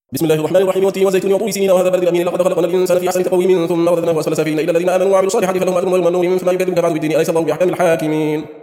بسم الله الرحمن الرحيم والتين والزيتون وطور سينين وهذا البلد الأمين لقد خلقنا الإنسان في أحسن تقويم ثم رددناه أسفل سافلين إلا الذين آمنوا وعملوا الصالحات فلهم أجر غير ممنون فما يكذبك بعد بالدين أليس الله بأحكم الحاكمين